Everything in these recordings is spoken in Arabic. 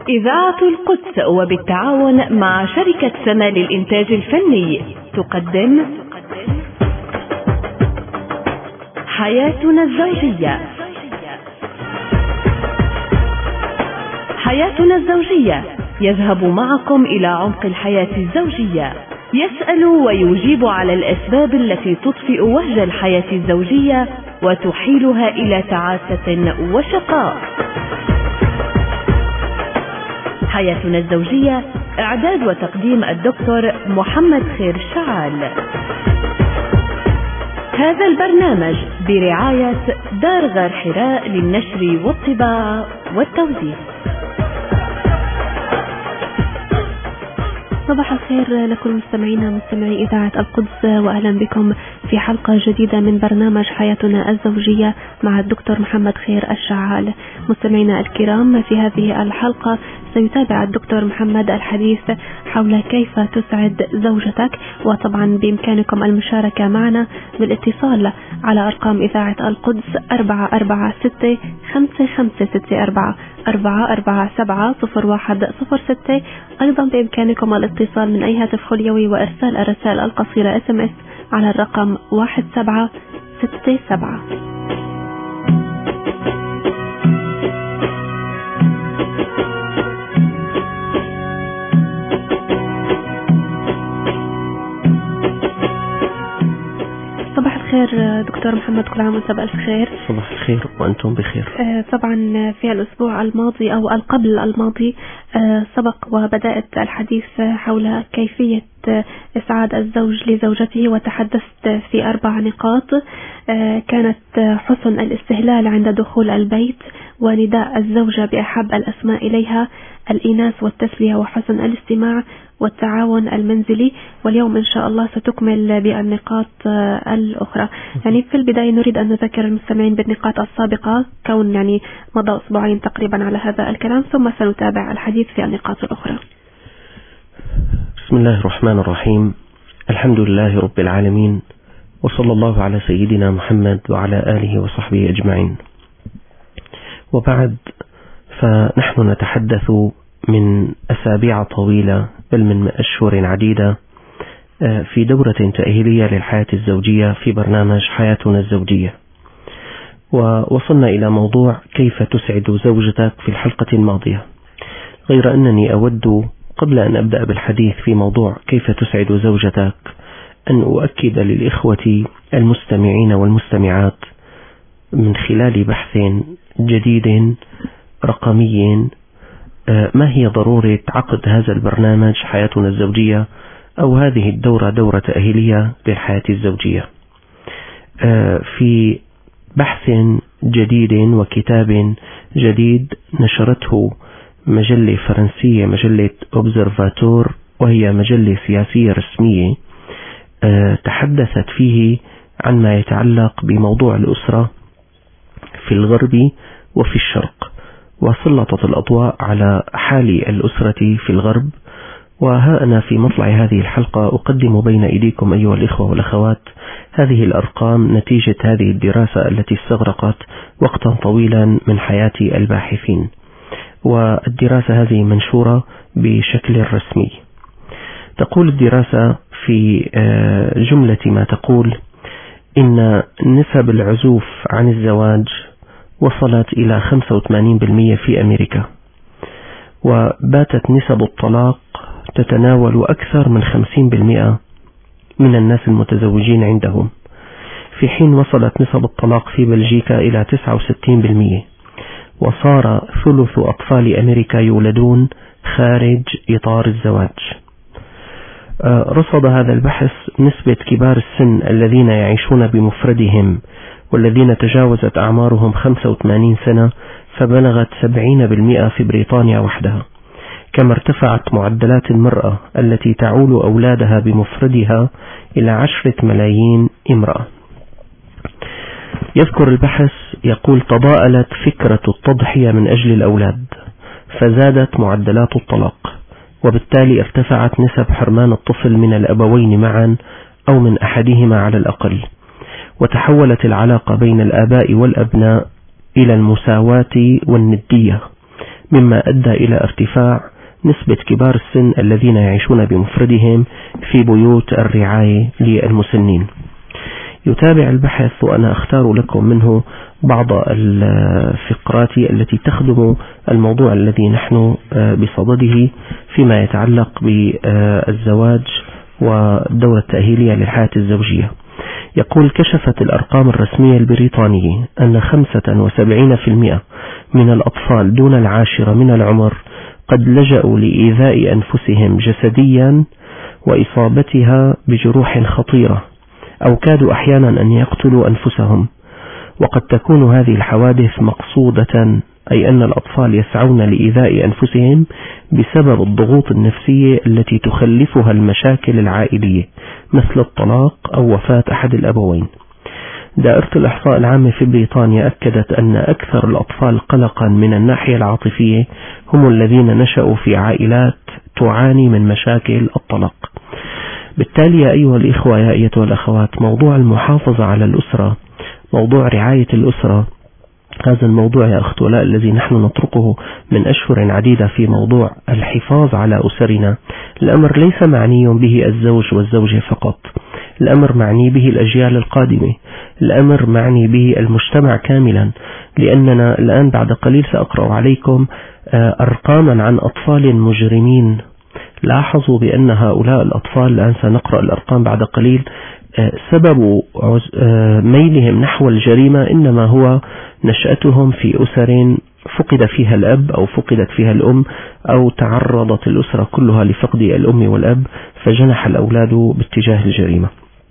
إذاعة القدس وبالتعاون مع شركة سما للإنتاج الفني تقدم حياتنا الزوجية. حياتنا الزوجية يذهب معكم إلى عمق الحياة الزوجية، يسأل ويجيب على الأسباب التي تطفئ وهج الحياة الزوجية وتحيلها إلى تعاسة وشقاء. حياتنا الزوجية، إعداد وتقديم الدكتور محمد خير الشعال. هذا البرنامج برعاية دار غار حراء للنشر والطباعة والتوزيع. صباح الخير لكل مستمعي إذاعة القدس، وأهلا بكم في حلقة جديدة من برنامج حياتنا الزوجية مع الدكتور محمد خير الشعال. مستمعينا الكرام، في هذه الحلقة سيتابع الدكتور محمد الحديث حول كيف تسعد زوجتك، وطبعا بإمكانكم المشاركة معنا بالاتصال على أرقام إذاعة القدس 446-5564 447-0106. أيضا بإمكانكم الاتصال من أي هاتف خليوي وإرسال الرسائل القصيرة SMS على الرقم 1767. صباح الخير دكتور محمد، كل عام وانت بألف خير. صباح الخير وأنتم بخير. طبعا في الأسبوع الماضي أو قبل الماضي سبق وبدأت الحديث حول كيفية إسعاد الزوج لزوجته، وتحدثت في 4 نقاط. كانت حسن الاستهلال عند دخول البيت، ونداء الزوجة بأحب الأسماء إليها، الإناث والتسلية وحسن الاستماع والتعاون المنزلي. واليوم إن شاء الله ستكمل بالنقاط الأخرى. يعني في البداية نريد أن نذكر المستمعين بالنقاط السابقة، كون مضى أسبوعين تقريبا على هذا الكلام، ثم سنتابع الحديث في النقاط الأخرى. بسم الله الرحمن الرحيم. الحمد لله رب العالمين، وصلى الله على سيدنا محمد وعلى آله وصحبه أجمعين. وبعد، فنحن نتحدث من أسابيع طويلة، بل من أشهر عديدة، في دورة تأهيلية للحياة الزوجية في برنامج حياتنا الزوجية، ووصلنا إلى موضوع كيف تسعد زوجتك في الحلقة الماضية. غير أنني أود قبل أن أبدأ بالحديث في موضوع كيف تسعد زوجتك أن أؤكد للإخوة المستمعين والمستمعات من خلال بحث جديد رقمي ما هي ضرورة عقد هذا البرنامج حياتنا الزوجية، أو هذه الدورة دورة تأهيلية للحياة الزوجية. في بحث جديد وكتاب جديد نشرته مجلة فرنسية، مجلة أوبزرفاتور، وهي مجلة سياسية رسمية، تحدثت فيه عن ما يتعلق بموضوع الأسرة في الغرب وفي الشرق، وسلطت الأضواء على حال الأسرة في الغرب. وها أنا في مطلع هذه الحلقة أقدم بين أيديكم أيها الإخوة والأخوات هذه الأرقام نتيجة هذه الدراسة التي استغرقت وقتا طويلا من حياة الباحثين، والدراسة هذه منشورة بشكل رسمي. تقول الدراسة في جملة ما تقول إن نسب العزوف عن الزواج وصلت إلى 85% في أمريكا، وباتت نسب الطلاق تتناول أكثر من 50% من الناس المتزوجين عندهم، في حين وصلت نسب الطلاق في بلجيكا إلى 69%، وصار ثلث أطفال أمريكا يولدون خارج إطار الزواج. رصد هذا البحث نسبة كبار السن الذين يعيشون بمفردهم والذين تجاوزت أعمارهم 85 سنة، فبلغت 70% في بريطانيا وحدها. كما ارتفعت معدلات المرأة التي تعول أولادها بمفردها إلى 10 ملايين امرأة. يذكر البحث يقول: تضاءلت فكرة التضحية من أجل الأولاد، فزادت معدلات الطلاق، وبالتالي ارتفعت نسب حرمان الطفل من الأبوين معا أو من أحدهما على الأقل، وتحولت العلاقة بين الآباء والأبناء إلى المساواة والندية، مما أدى إلى ارتفاع نسبة كبار السن الذين يعيشون بمفردهم في بيوت الرعاية للمسنين. يتابع البحث وأنا أختار لكم منه بعض الفقرات التي تخدم الموضوع الذي نحن بصدده فيما يتعلق بالزواج والدورة التأهيلية للحياة الزوجية. يقول: كشفت الأرقام الرسمية البريطانية أن 75% من الأطفال دون 10 من العمر قد لجأوا لإيذاء أنفسهم جسديا وإصابتها بجروح خطيرة، أو كادوا أحيانا أن يقتلوا أنفسهم. وقد تكون هذه الحوادث مقصودة، أي أن الأطفال يسعون لإيذاء أنفسهم بسبب الضغوط النفسية التي تخلفها المشاكل العائلية مثل الطلاق أو وفاة أحد الأبوين. دائرة الإحصاء العامة في بريطانيا أكدت أن أكثر الأطفال قلقا من الناحية العاطفية هم الذين نشأوا في عائلات تعاني من مشاكل الطلاق. بالتالي يا أيها الإخوة يا أيتها الأخوات، موضوع المحافظة على الأسرة، موضوع رعاية الأسرة، هذا الموضوع يا أخت ولاء الذي نحن نطرقه من أشهر عديدة في موضوع الحفاظ على أسرنا، الأمر ليس معني به الزوج والزوجة فقط، الأمر معني به الأجيال القادمة، الأمر معني به المجتمع كاملا. لأننا الآن بعد قليل سأقرأ عليكم أرقاما عن أطفال مجرمين. لاحظوا بأن هؤلاء الأطفال، الآن سنقرأ الأرقام بعد قليل، سبب ميلهم نحو الجريمة إنما هو نشأتهم في أسر فقد فيها الأب أو فقدت فيها الأم، أو تعرضت الأسرة كلها لفقد الأم والأب، فجنح الأولاد باتجاه الجريمة.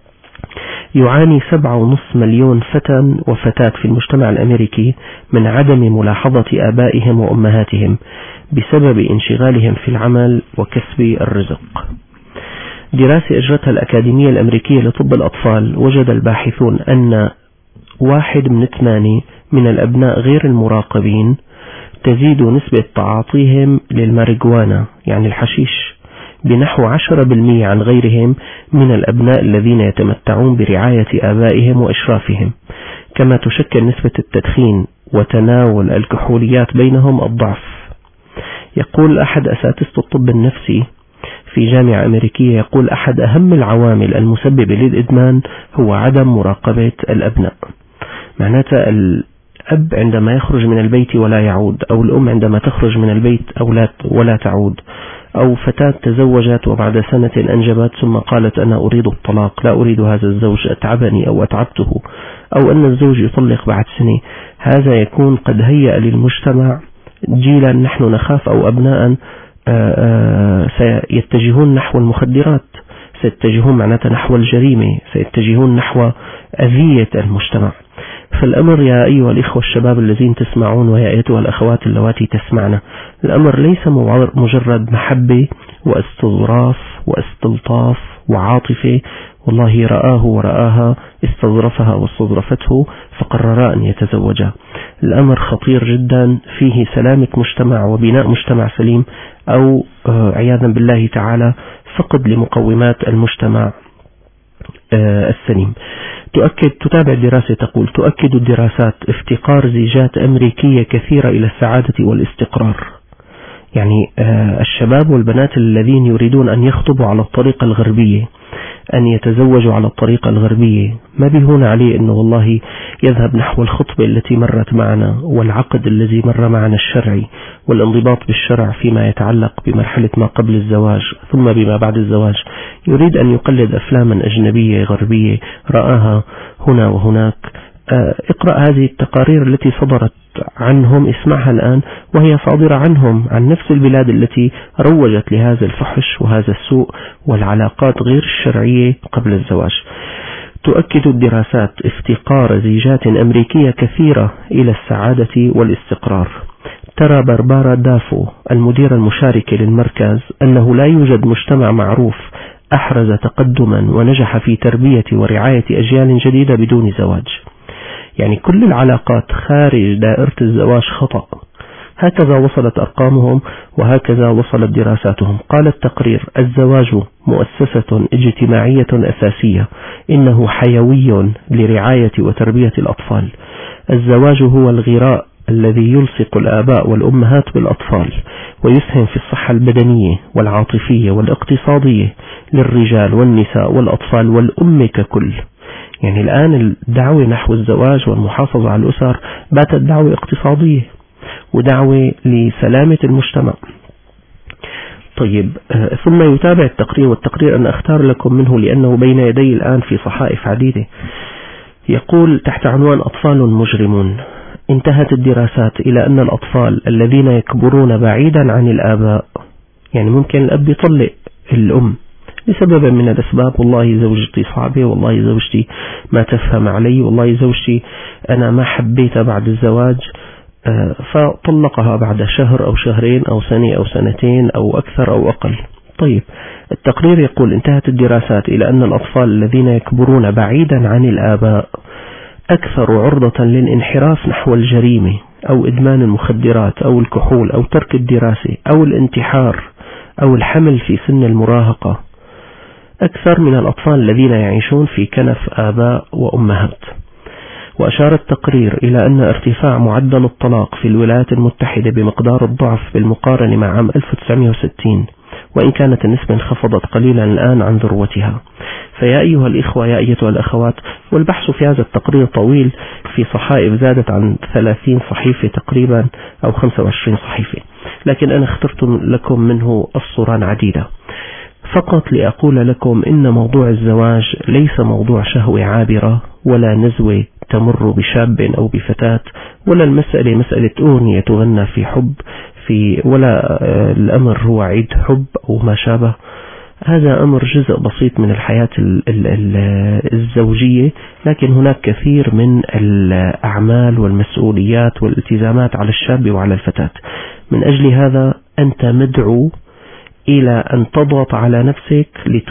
يعاني 7.5 مليون فتى وفتاة في المجتمع الأمريكي من عدم ملاحظة آبائهم وأمهاتهم بسبب انشغالهم في العمل وكسب الرزق. دراسة أجرتها الأكاديمية الأمريكية لطب الأطفال، وجد الباحثون أن 1 من 8 من الأبناء غير المراقبين تزيد نسبة تعاطيهم للماريجوانا يعني الحشيش بنحو 10% عن غيرهم من الأبناء الذين يتمتعون برعاية آبائهم وإشرافهم. كما تشكل نسبة التدخين وتناول الكحوليات بينهم الضعف. يقول أحد أساتذة الطب النفسي في جامعة أمريكية، يقول: أحد أهم العوامل المسببة للإدمان هو عدم مراقبة الأبناء. معناتها الأب عندما يخرج من البيت ولا يعود، أو الأم عندما تخرج من البيت ولا تعود، أو فتاة تزوجت وبعد سنة أنجبت ثم قالت أنا أريد الطلاق، لا أريد هذا الزوج، أتعبني أو أتعبته، أو أن الزوج يطلق بعد سنة، هذا يكون قد هيأ للمجتمع جيلا نحن نخاف، أو أبناء سيتجهون نحو المخدرات، سيتجهون معناتها نحو الجريمة، سيتجهون نحو أذية المجتمع. فالأمر يا أيها الإخوة الشباب الذين تسمعون، ويا أيتها الأخوات اللواتي تسمعنا، الأمر ليس مجرد محبة واستظراف واستلطاف وعاطفة، والله رآه ورآها استظرفها واستظرفته فقررا أن يتزوجا. الأمر خطير جدا، فيه سلامة مجتمع وبناء مجتمع سليم، أو عياذا بالله تعالى فقد لمقومات المجتمع السليم. تتابع الدراسة تقول: تؤكد الدراسات افتقار زيجات أمريكية كثيرة إلى السعادة والاستقرار. يعني الشباب والبنات الذين يريدون أن يخطبوا على الطريقة الغربية، أن يتزوجوا على الطريقة الغربية، ما بيهون عليه أنه والله يذهب نحو الخطبة التي مرت معنا والعقد الذي مر معنا الشرعي والانضباط بالشرع فيما يتعلق بمرحلة ما قبل الزواج ثم بما بعد الزواج. يريد أن يقلد أفلاما أجنبية غربية رآها هنا وهناك. اقرأ هذه التقارير التي صدرت عنهم، اسمعها الآن، وهي صادرة عنهم، عن نفس البلاد التي روجت لهذا الفحش وهذا السوء والعلاقات غير الشرعية قبل الزواج. تؤكد الدراسات افتقار زيجات أمريكية كثيرة إلى السعادة والاستقرار. ترى بربارا دافو المديرة المشاركة للمركز أنه لا يوجد مجتمع معروف أحرز تقدما ونجح في تربية ورعاية أجيال جديدة بدون زواج. يعني كل العلاقات خارج دائرة الزواج خطأ. هكذا وصلت أرقامهم وهكذا وصلت دراساتهم. قال التقرير: الزواج مؤسسة اجتماعية أساسية، إنه حيوي لرعاية وتربية الأطفال. الزواج هو الغراء الذي يلصق الآباء والأمهات بالأطفال ويسهم في الصحة البدنية والعاطفية والاقتصادية للرجال والنساء والأطفال والأمة ككل. يعني الآن الدعوة نحو الزواج والمحافظة على الأسر باتت دعوة اقتصادية ودعوة لسلامة المجتمع. طيب، ثم يتابع التقرير، والتقرير أنا أختار لكم منه لأنه بين يدي الآن في صحائف عديدة. يقول تحت عنوان أطفال مجرمون: انتهت الدراسات إلى أن الأطفال الذين يكبرون بعيدا عن الآباء، يعني ممكن الأب يطلق الأم لسبب من الأسباب، والله زوجتي صعبة، والله زوجتي ما تفهم علي، والله زوجتي أنا ما حبيتها بعد الزواج، فطلقها بعد شهر أو شهرين أو سنة أو سنتين أو أكثر أو أقل. طيب، التقرير يقول انتهت الدراسات إلى أن الأطفال الذين يكبرون بعيدا عن الآباء أكثر عرضة للانحراف نحو الجريمة أو إدمان المخدرات أو الكحول أو ترك الدراسة أو الانتحار أو الحمل في سن المراهقة أكثر من الأطفال الذين يعيشون في كنف آباء وأمهات. وأشار التقرير إلى أن ارتفاع معدل الطلاق في الولايات المتحدة بمقدار الضعف بالمقارنة مع عام 1960، وإن كانت النسبة انخفضت قليلا الآن عن ذروتها. فيا أيها الإخوة يا أيتها الأخوات، والبحث في هذا التقرير طويل في صحائف زادت عن 30 صحيفة تقريبا أو 25 صحيفة، لكن أنا اخترت لكم منه أسطرا عديدة فقط لأقول لكم إن موضوع الزواج ليس موضوع شهوة عابرة ولا نزوة تمر بشاب أو بفتاة، ولا المسألة مسألة أغنية تغنى في حب ولا الأمر هو عيد حب أو ما شابه. هذا أمر جزء بسيط من الحياة الزوجية، لكن هناك كثير من الأعمال والمسؤوليات والالتزامات على الشاب وعلى الفتاة. من أجل هذا أنت مدعو إلى أن تضغط على نفسك